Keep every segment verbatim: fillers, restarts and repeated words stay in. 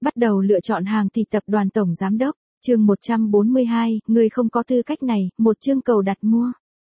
Bắt đầu lựa chọn hàng thì tập đoàn tổng giám đốc, chương một trăm bốn mươi hai, người không có tư cách này, một chương cầu đặt mua.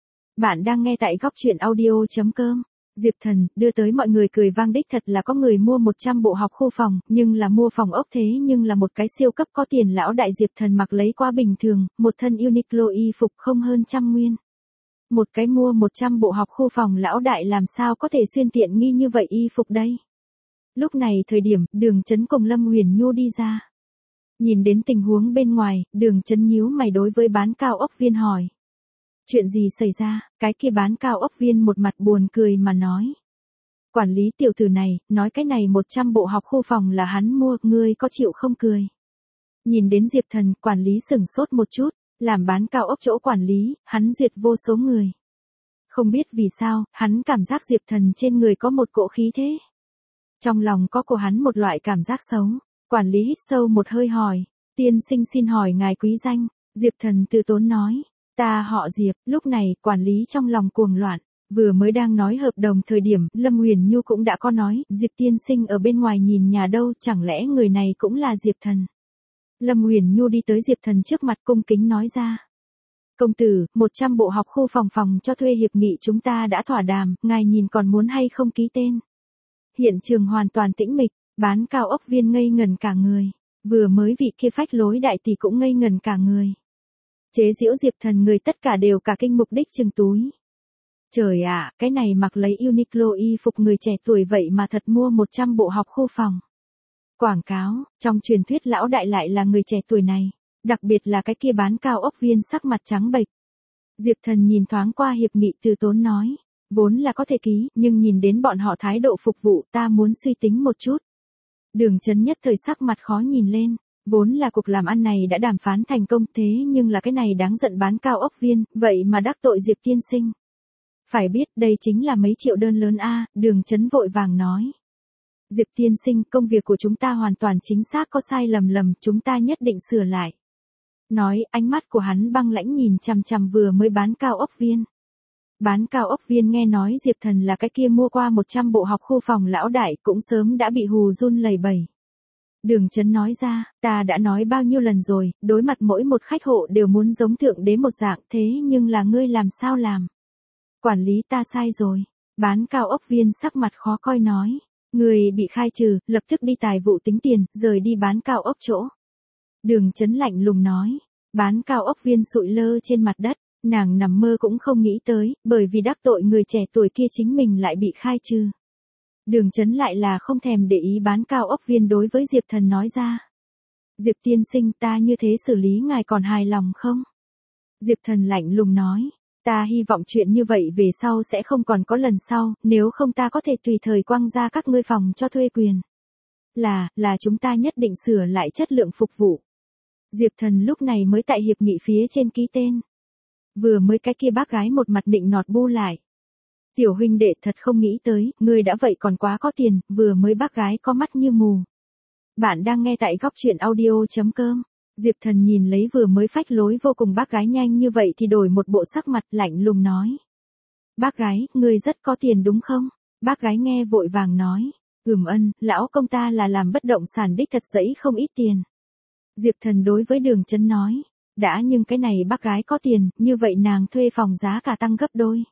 Bạn đang nghe tại góc truyện audio.com. Diệp Thần, đưa tới mọi người cười vang đích thật là có người mua một trăm bộ học khu phòng, nhưng là mua phòng ốc thế nhưng là một cái siêu cấp có tiền lão đại. Diệp Thần mặc lấy quá bình thường, một thân Uniqlo y phục không hơn trăm nguyên. Một cái mua một trăm bộ học khu phòng lão đại làm sao có thể xuyên tiện nghi như vậy y phục đây. Lúc này thời điểm, Đường Chấn cùng Lâm Huyền Nhu đi ra. Nhìn đến tình huống bên ngoài, Đường Chấn nhíu mày đối với bán cao ốc viên hỏi. Chuyện gì xảy ra? Cái kia bán cao ốc viên một mặt buồn cười mà nói. Quản lý tiểu tử này, nói cái này một trăm bộ học khu phòng là hắn mua, ngươi có chịu không cười. Nhìn đến Diệp Thần, quản lý sửng sốt một chút, làm bán cao ốc chỗ quản lý, hắn duyệt vô số người. Không biết vì sao, hắn cảm giác Diệp Thần trên người có một cỗ khí thế. Trong lòng có của hắn một loại cảm giác xấu, quản lý hít sâu một hơi hỏi, tiên sinh xin hỏi ngài quý danh. Diệp Thần từ tốn nói, ta họ Diệp. Lúc này, quản lý trong lòng cuồng loạn, vừa mới đang nói hợp đồng thời điểm, Lâm Huyền Nhu cũng đã có nói, Diệp tiên sinh ở bên ngoài nhìn nhà đâu, chẳng lẽ người này cũng là Diệp Thần. Lâm Huyền Nhu đi tới Diệp Thần trước mặt cung kính nói ra. Công tử, một trăm bộ học khu phòng phòng cho thuê hiệp nghị chúng ta đã thỏa đàm, ngài nhìn còn muốn hay không ký tên. Hiện trường hoàn toàn tĩnh mịch, bán cao ốc viên ngây ngần cả người, vừa mới vị kia phách lối đại tỷ cũng ngây ngần cả người. Chế giễu Diệp Thần người tất cả đều cả kinh mục đích trừng túi. Trời ạ, cái này mặc lấy Uniqlo y phục người trẻ tuổi vậy mà thật mua một trăm bộ học khu phòng. Quảng cáo, trong truyền thuyết lão đại lại là người trẻ tuổi này, đặc biệt là cái kia bán cao ốc viên sắc mặt trắng bệch. Diệp Thần nhìn thoáng qua hiệp nghị từ tốn nói, vốn là có thể ký, nhưng nhìn đến bọn họ thái độ phục vụ ta muốn suy tính một chút. Đường Chấn nhất thời sắc mặt khó nhìn lên, vốn là cuộc làm ăn này đã đàm phán thành công thế nhưng là cái này đáng giận bán cao ốc viên, vậy mà đắc tội Diệp tiên sinh. Phải biết đây chính là mấy triệu đơn lớn a. Đường Chấn vội vàng nói. Diệp tiên sinh, công việc của chúng ta hoàn toàn chính xác, có sai lầm lầm, chúng ta nhất định sửa lại. Nói, ánh mắt của hắn băng lãnh nhìn chằm chằm vừa mới bán cao ốc viên. Bán cao ốc viên nghe nói Diệp Thần là cái kia mua qua một trăm bộ học khu phòng lão đại cũng sớm đã bị hù run lẩy bẩy. Đường Chấn nói ra, ta đã nói bao nhiêu lần rồi, đối mặt mỗi một khách hộ đều muốn giống thượng đế một dạng, thế nhưng là ngươi làm sao làm? Quản lý ta sai rồi. Bán cao ốc viên sắc mặt khó coi nói. Người bị khai trừ, lập tức đi tài vụ tính tiền, rời đi bán cao ốc chỗ. Đường Chấn lạnh lùng nói. Bán cao ốc viên sụi lơ trên mặt đất, nàng nằm mơ cũng không nghĩ tới, bởi vì đắc tội người trẻ tuổi kia chính mình lại bị khai trừ. Đường Chấn lại là không thèm để ý bán cao ốc viên đối với Diệp Thần nói ra. Diệp tiên sinh, ta như thế xử lý ngài còn hài lòng không? Diệp Thần lạnh lùng nói. Ta hy vọng chuyện như vậy về sau sẽ không còn có lần sau, nếu không ta có thể tùy thời quăng ra các ngươi phòng cho thuê quyền. Là, là chúng ta nhất định sửa lại chất lượng phục vụ. Diệp Thần lúc này mới tại hiệp nghị phía trên ký tên. Vừa mới cái kia bác gái một mặt định nọt bu lại. Tiểu huynh đệ, thật không nghĩ tới, ngươi đã vậy còn quá có tiền, vừa mới bác gái có mắt như mù. Bạn đang nghe tại góc truyện audio.com. Diệp Thần nhìn lấy vừa mới phách lối vô cùng bác gái nhanh như vậy thì đổi một bộ sắc mặt lạnh lùng nói. Bác gái, ngươi rất có tiền đúng không? Bác gái nghe vội vàng nói. Ừm ân, lão công ta là làm bất động sản đích thật dẫy không ít tiền. Diệp Thần đối với Đường Chấn nói. Đã nhưng cái này bác gái có tiền, như vậy nàng thuê phòng giá cả tăng gấp đôi.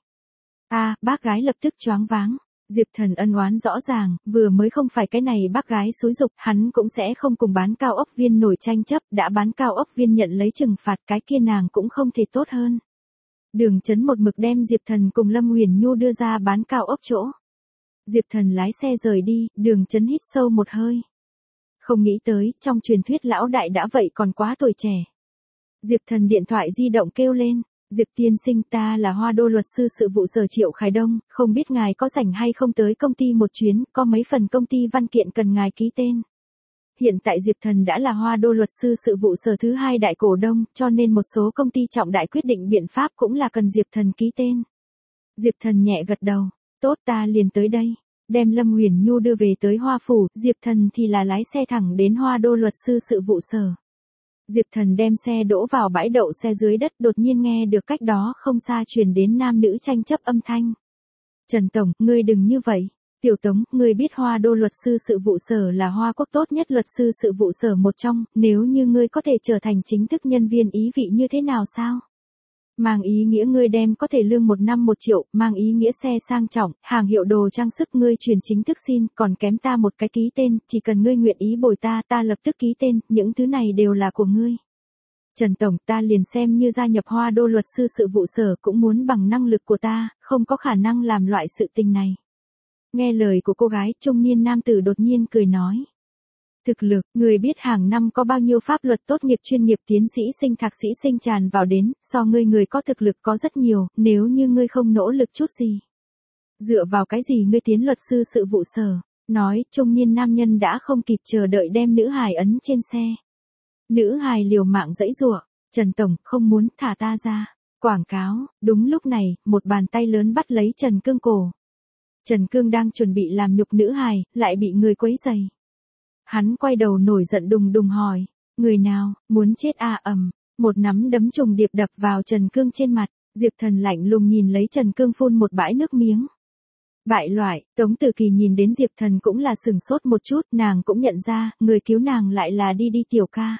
À, bác gái lập tức choáng váng. Diệp Thần ân oán rõ ràng, vừa mới không phải cái này bác gái xúi giục, hắn cũng sẽ không cùng bán cao ốc viên nổi tranh chấp, đã bán cao ốc viên nhận lấy trừng phạt cái kia nàng cũng không thể tốt hơn. Đường Chấn một mực đem Diệp Thần cùng Lâm Huyền Nhu đưa ra bán cao ốc chỗ. Diệp Thần lái xe rời đi, Đường Chấn hít sâu một hơi. Không nghĩ tới, trong truyền thuyết lão đại đã vậy còn quá tuổi trẻ. Diệp Thần điện thoại di động kêu lên. Diệp tiên sinh, ta là Hoa Đô luật sư sự vụ sở Triệu Khải Đông, không biết ngài có rảnh hay không tới công ty một chuyến, có mấy phần công ty văn kiện cần ngài ký tên. Hiện tại Diệp Thần đã là Hoa Đô luật sư sự vụ sở thứ hai đại cổ đông, cho nên một số công ty trọng đại quyết định biện pháp cũng là cần Diệp Thần ký tên. Diệp Thần nhẹ gật đầu, tốt ta liền tới đây, đem Lâm Huyền Nhu đưa về tới Hoa Phủ, Diệp Thần thì là lái xe thẳng đến Hoa Đô luật sư sự vụ sở. Diệp Thần đem xe đỗ vào bãi đậu xe dưới đất, đột nhiên nghe được cách đó không xa truyền đến nam nữ tranh chấp âm thanh. Trần Tổng, ngươi đừng như vậy. Tiểu Tống, ngươi biết Hoa Đô luật sư sự vụ sở là Hoa Quốc tốt nhất luật sư sự vụ sở một trong, nếu như ngươi có thể trở thành chính thức nhân viên ý vị như thế nào sao? Mang ý nghĩa ngươi đem có thể lương một năm một triệu, mang ý nghĩa xe sang trọng, hàng hiệu đồ trang sức ngươi chuyển chính thức xin, còn kém ta một cái ký tên, chỉ cần ngươi nguyện ý bồi ta, ta lập tức ký tên, những thứ này đều là của ngươi. Trần Tổng, ta liền xem như gia nhập Hoa Đô luật sư sự vụ sở cũng muốn bằng năng lực của ta, không có khả năng làm loại sự tình này. Nghe lời của cô gái, trung niên nam tử đột nhiên cười nói. Thực lực, người biết hàng năm có bao nhiêu pháp luật tốt nghiệp chuyên nghiệp tiến sĩ sinh thạc sĩ sinh tràn vào đến, so ngươi người có thực lực có rất nhiều, nếu như ngươi không nỗ lực chút gì. Dựa vào cái gì ngươi tiến luật sư sự vụ sở, nói, trung niên nam nhân đã không kịp chờ đợi đem nữ hài ấn trên xe. Nữ hài liều mạng giãy giụa, Trần Tổng, không muốn thả ta ra. Quảng cáo, đúng lúc này, một bàn tay lớn bắt lấy Trần Cương cổ. Trần Cương đang chuẩn bị làm nhục nữ hài, lại bị người quấy rầy. Hắn quay đầu nổi giận đùng đùng hỏi, người nào, muốn chết à ầm, một nắm đấm trùng điệp đập vào Trần Cương trên mặt, Diệp Thần lạnh lùng nhìn lấy Trần Cương phun một bãi nước miếng. Bại loại, Tống Tử Kỳ nhìn đến Diệp Thần cũng là sừng sốt một chút, nàng cũng nhận ra, người cứu nàng lại là Đi Đi tiểu ca.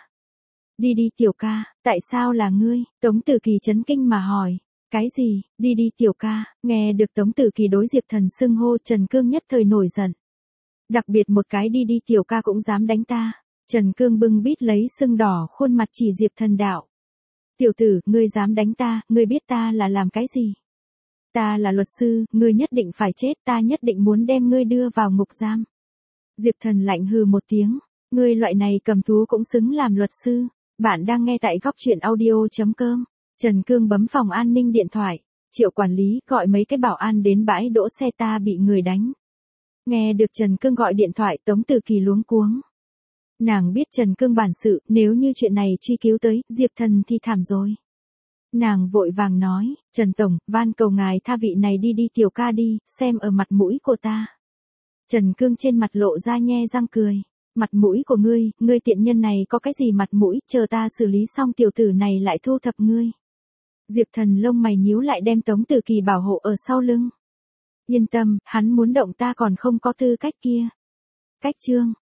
Đi Đi tiểu ca, tại sao là ngươi? Tống Tử Kỳ chấn kinh mà hỏi. Cái gì, Đi Đi tiểu ca, nghe được Tống Tử Kỳ đối Diệp Thần xưng hô, Trần Cương nhất thời nổi giận. Đặc biệt một cái Đi Đi tiểu ca cũng dám đánh ta. Trần Cương bưng bít lấy sưng đỏ khuôn mặt chỉ Diệp Thần đạo. Tiểu tử, ngươi dám đánh ta, ngươi biết ta là làm cái gì? Ta là luật sư, ngươi nhất định phải chết, ta nhất định muốn đem ngươi đưa vào ngục giam. Diệp Thần lạnh hừ một tiếng, ngươi loại này cầm thú cũng xứng làm luật sư. Bạn đang nghe tại góc truyện audio chấm com. Trần Cương bấm phòng an ninh điện thoại. Triệu quản lý gọi mấy cái bảo an đến bãi đỗ xe, ta bị người đánh. Nghe được Trần Cương gọi điện thoại, Tống Tử Kỳ luống cuống. Nàng biết Trần Cương bản sự, nếu như chuyện này truy cứu tới, Diệp Thần thì thảm rồi. Nàng vội vàng nói, Trần Tổng, van cầu ngài tha vị này Đi Đi tiểu ca đi, xem ở mặt mũi của ta. Trần Cương trên mặt lộ ra nhe răng cười. Mặt mũi của ngươi, ngươi tiện nhân này có cái gì mặt mũi, chờ ta xử lý xong tiểu tử này lại thu thập ngươi. Diệp Thần lông mày nhíu lại đem Tống Tử Kỳ bảo hộ ở sau lưng. Yên tâm, hắn muốn động ta còn không có tư cách kia. Cách chương.